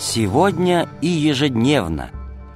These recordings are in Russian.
Сегодня и ежедневно.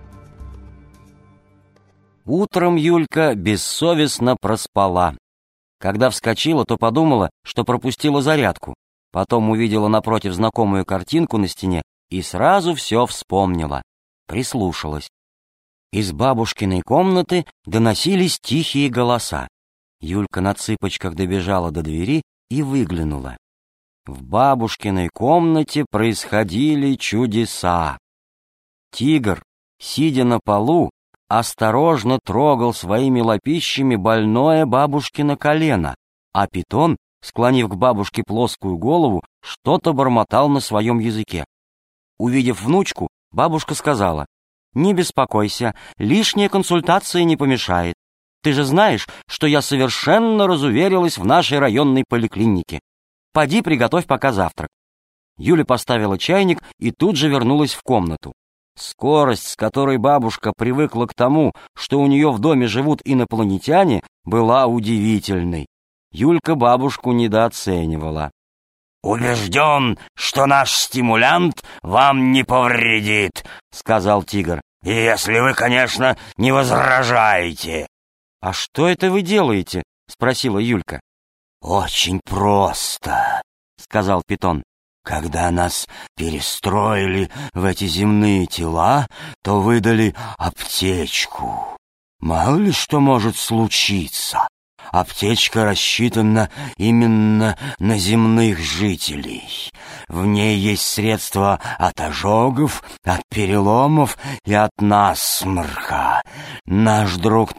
Утром Юлька бессовестно проспала. Когда вскочила, то подумала, что пропустила зарядку. Потом увидела напротив знакомую картинку на стене и сразу все вспомнила. Прислушалась. Из бабушкиной комнаты доносились тихие голоса. Юлька на цыпочках добежала до двери и выглянула. В бабушкиной комнате происходили чудеса. Тигр, сидя на полу, осторожно трогал своими лапищами больное бабушкино колено, а питон, склонив к бабушке плоскую голову, что-то бормотал на своем языке. Увидев внучку, бабушка сказала: «Не беспокойся, лишняя консультация не помешает. Ты же знаешь, что я совершенно разуверилась в нашей районной поликлинике. Поди приготовь пока завтрак». Юля поставила чайник и тут же вернулась в комнату. Скорость, с которой бабушка привыкла к тому, что у нее в доме живут инопланетяне, была удивительной. Юлька бабушку недооценивала. «Убежден, что наш стимулянт вам не повредит», — сказал тигр. «Если вы, конечно, не возражаете». «А что это вы делаете?» — спросила Юлька. «Очень просто», — сказал питон. «Когда нас перестроили в эти земные тела, то выдали аптечку. Мало ли что может случиться. Аптечка рассчитана именно на земных жителей. В ней есть средства от ожогов, от переломов и от насморка. Наш друг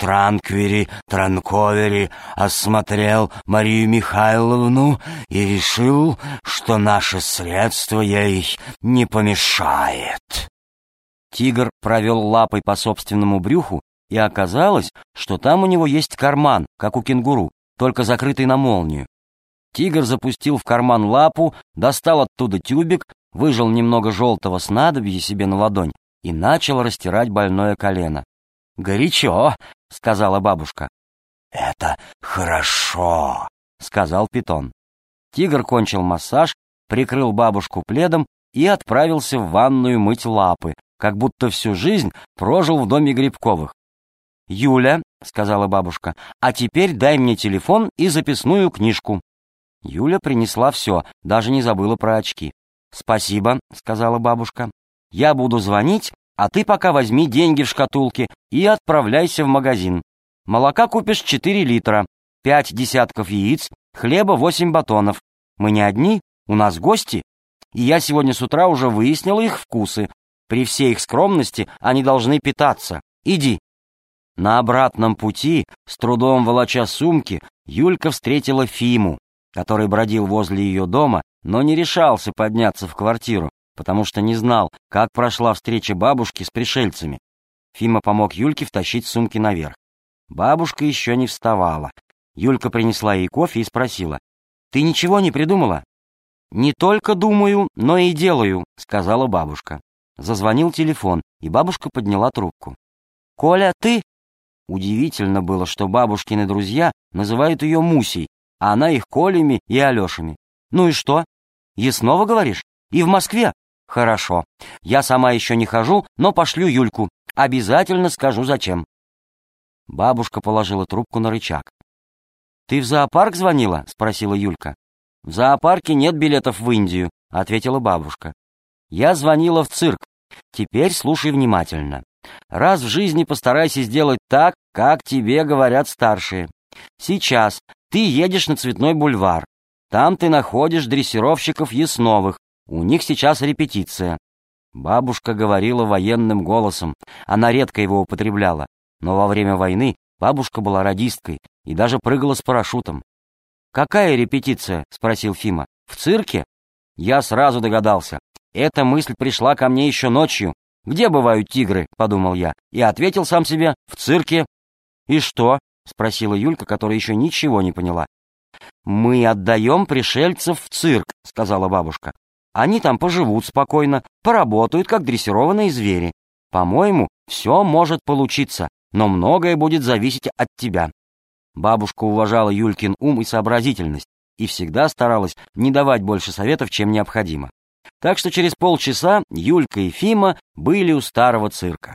Транковери осмотрел Марию Михайловну и решил, что наше средство ей не помешает». Тигр провел лапой по собственному брюху, и оказалось, что там у него есть карман, как у кенгуру, только закрытый на молнию. Тигр запустил в карман лапу, достал оттуда тюбик, выжал немного желтого снадобья себе на ладонь и начал растирать больное колено. «Горячо», — сказала бабушка. «Это хорошо», — сказал питон. Тигр кончил массаж, прикрыл бабушку пледом и отправился в ванную мыть лапы, как будто всю жизнь прожил в доме Грибковых. «Юля», — сказала бабушка, — «а теперь дай мне телефон и записную книжку». Юля принесла все, даже не забыла про очки. «Спасибо», — сказала бабушка. «Я буду звонить, а ты пока возьми деньги в шкатулке и отправляйся в магазин. Молока купишь 4 литра, 5 десятков яиц, хлеба 8 батонов. Мы не одни, у нас гости, и я сегодня с утра уже выяснила их вкусы. При всей их скромности они должны питаться. Иди». На обратном пути, с трудом волоча сумки, Юлька встретила Фиму, который бродил возле ее дома, но не решался подняться в квартиру, потому что не знал, как прошла встреча бабушки с пришельцами. Фима помог Юльке втащить сумки наверх. Бабушка еще не вставала. Юлька принесла ей кофе и спросила: «Ты ничего не придумала?» «Не только думаю, но и делаю», — сказала бабушка. Зазвонил телефон, и бабушка подняла трубку. «Коля, ты?» Удивительно было, что бабушкины друзья называют ее Мусей, а она их Колями и Алешами. «Ну и что? Яснова, говоришь? И в Москве? Хорошо. Я сама еще не хожу, но пошлю Юльку. Обязательно скажу, зачем». Бабушка положила трубку на рычаг. «Ты в зоопарк звонила?» — спросила Юлька. «В зоопарке нет билетов в Индию», — ответила бабушка. «Я звонила в цирк. Теперь слушай внимательно. Раз в жизни постарайся сделать так, как тебе говорят старшие. Сейчас ты едешь на Цветной бульвар. Там ты находишь дрессировщиков Ясновых. У них сейчас репетиция». Бабушка говорила военным голосом. Она редко его употребляла. Но во время войны бабушка была радисткой и даже прыгала с парашютом. «Какая репетиция?» — спросил Фима. «В цирке?» Я сразу догадался. Эта мысль пришла ко мне еще ночью. «Где бывают тигры?» — подумал я, и ответил сам себе: «В цирке». «И что?» — спросила Юлька, которая еще ничего не поняла. «Мы отдаем пришельцев в цирк», — сказала бабушка. «Они там поживут спокойно, поработают, как дрессированные звери. По-моему, все может получиться, но многое будет зависеть от тебя». Бабушка уважала Юлькин ум и сообразительность и всегда старалась не давать больше советов, чем необходимо. Так что через полчаса Юлька и Фима были у старого цирка.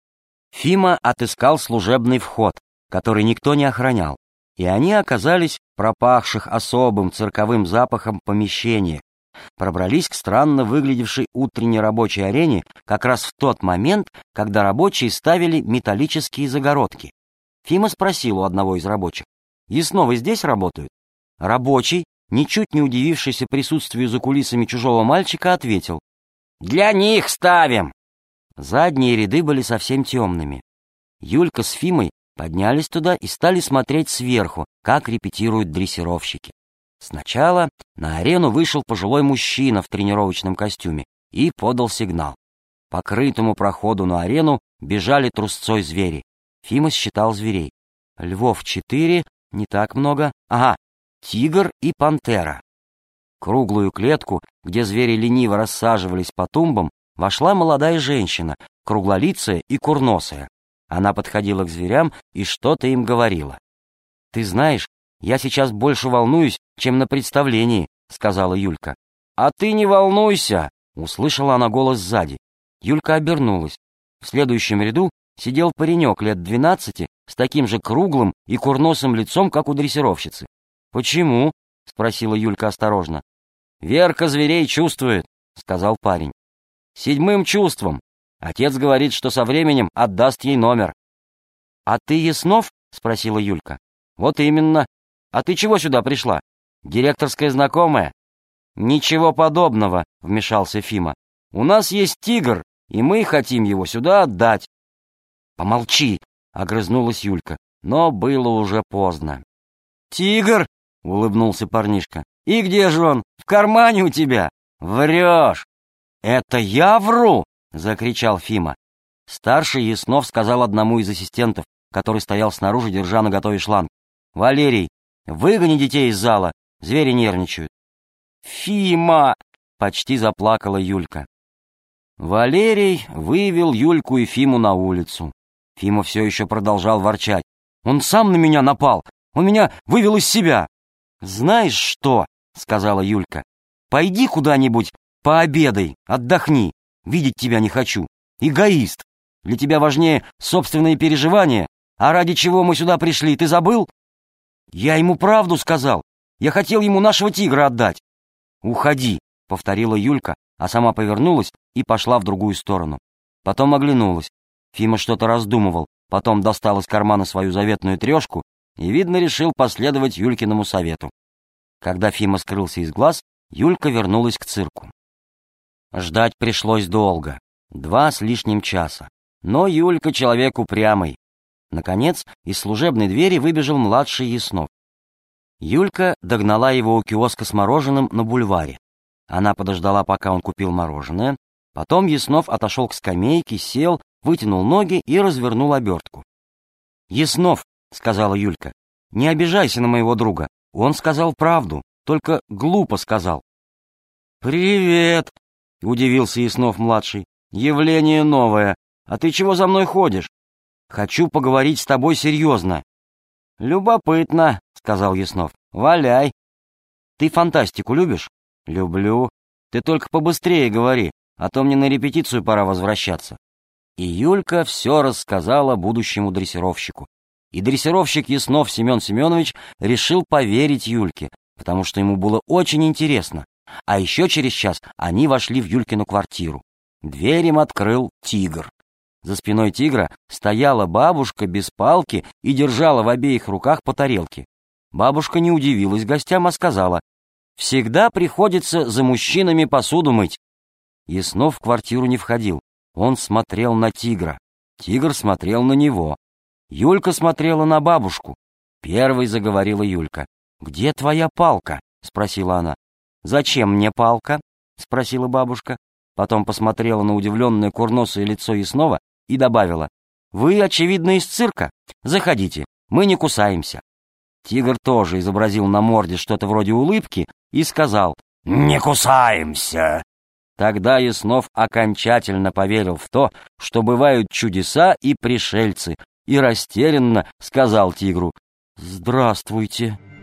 Фима отыскал служебный вход, который никто не охранял, и они оказались в пропахших особым цирковым запахом помещениях, пробрались к странно выглядевшей утренней рабочей арене как раз в тот момент, когда рабочие ставили металлические загородки. Фима спросил у одного из рабочих: «Ясновы здесь работают?» Рабочий, ничуть не удивившийся присутствию за кулисами чужого мальчика, ответил: «Для них ставим!» Задние ряды были совсем темными. Юлька с Фимой поднялись туда и стали смотреть сверху, как репетируют дрессировщики. Сначала на арену вышел пожилой мужчина в тренировочном костюме и подал сигнал. По крытому проходу на арену бежали трусцой звери. Фима считал зверей. Львов 4, не так много. Ага, тигр и пантера. В круглую клетку, где звери лениво рассаживались по тумбам, вошла молодая женщина, круглолицая и курносая. Она подходила к зверям и что-то им говорила. «Ты знаешь, я сейчас больше волнуюсь, чем на представлении», — сказала Юлька. «А ты не волнуйся», — услышала она голос сзади. Юлька обернулась. В следующем ряду сидел паренек лет 12 с таким же круглым и курносым лицом, как у дрессировщицы. «Почему?» — спросила Юлька осторожно. «Верка зверей чувствует», — сказал парень. «7 чувством. Отец говорит, что со временем отдаст ей номер». «А ты Яснов?» — спросила Юлька. «Вот именно. А ты чего сюда пришла? Директорская знакомая?» «Ничего подобного», — вмешался Фима. «У нас есть тигр, и мы хотим его сюда отдать». «Помолчи», — огрызнулась Юлька, но было уже поздно. «Тигр?» — улыбнулся парнишка. «И где же он? В кармане у тебя? Врешь!» «Это я вру!» — закричал Фима. Старший Яснов сказал одному из ассистентов, который стоял снаружи, держа наготове шланг: «Валерий, выгони детей из зала, звери нервничают». «Фима!» — почти заплакала Юлька. Валерий вывел Юльку и Фиму на улицу. Фима все еще продолжал ворчать. «Он сам на меня напал! Он меня вывел из себя!» «Знаешь что?» — сказала Юлька. «Пойди куда-нибудь, пообедай, отдохни. Видеть тебя не хочу. Эгоист. Для тебя важнее собственные переживания. А ради чего мы сюда пришли, ты забыл?» «Я ему правду сказал. Я хотел ему нашего тигра отдать». «Уходи», — повторила Юлька, а сама повернулась и пошла в другую сторону. Потом оглянулась. Фима что-то раздумывал, потом достал из кармана свою заветную трешку и, видно, решил последовать Юлькиному совету. Когда Фима скрылся из глаз, Юлька вернулась к цирку. Ждать пришлось долго, 2 с лишним часа. Но Юлька человек упрямый. Наконец, из служебной двери выбежал младший Яснов. Юлька догнала его у киоска с мороженым на бульваре. Она подождала, пока он купил мороженое. Потом Яснов отошел к скамейке, сел, вытянул ноги и развернул обертку. «Яснов», — сказала Юлька, — «не обижайся на моего друга. Он сказал правду, только глупо сказал». «Привет», — удивился Яснов-младший. «Явление новое. А ты чего за мной ходишь?» «Хочу поговорить с тобой серьезно». «Любопытно», — сказал Яснов. «Валяй». «Ты фантастику любишь?» «Люблю. Ты только побыстрее говори, а то мне на репетицию пора возвращаться». И Юлька все рассказала будущему дрессировщику. И дрессировщик Яснов Семен Семенович решил поверить Юльке, потому что ему было очень интересно. А еще через час они вошли в Юлькину квартиру. Дверь им открыл тигр. За спиной тигра стояла бабушка без палки и держала в обеих руках по тарелке. Бабушка не удивилась гостям, а сказала: «Всегда приходится за мужчинами посуду мыть». Яснов в квартиру не входил. Он смотрел на тигра. Тигр смотрел на него. Юлька смотрела на бабушку. Первой заговорила Юлька. «Где твоя палка?» — спросила она. «Зачем мне палка?» — спросила бабушка. Потом посмотрела на удивленное курносое лицо Яснова и добавила: «Вы, очевидно, из цирка? Заходите, мы не кусаемся». Тигр тоже изобразил на морде что-то вроде улыбки и сказал: «Не кусаемся». Тогда Яснов окончательно поверил в то, что бывают чудеса и пришельцы, и растерянно сказал тигру: «Здравствуйте».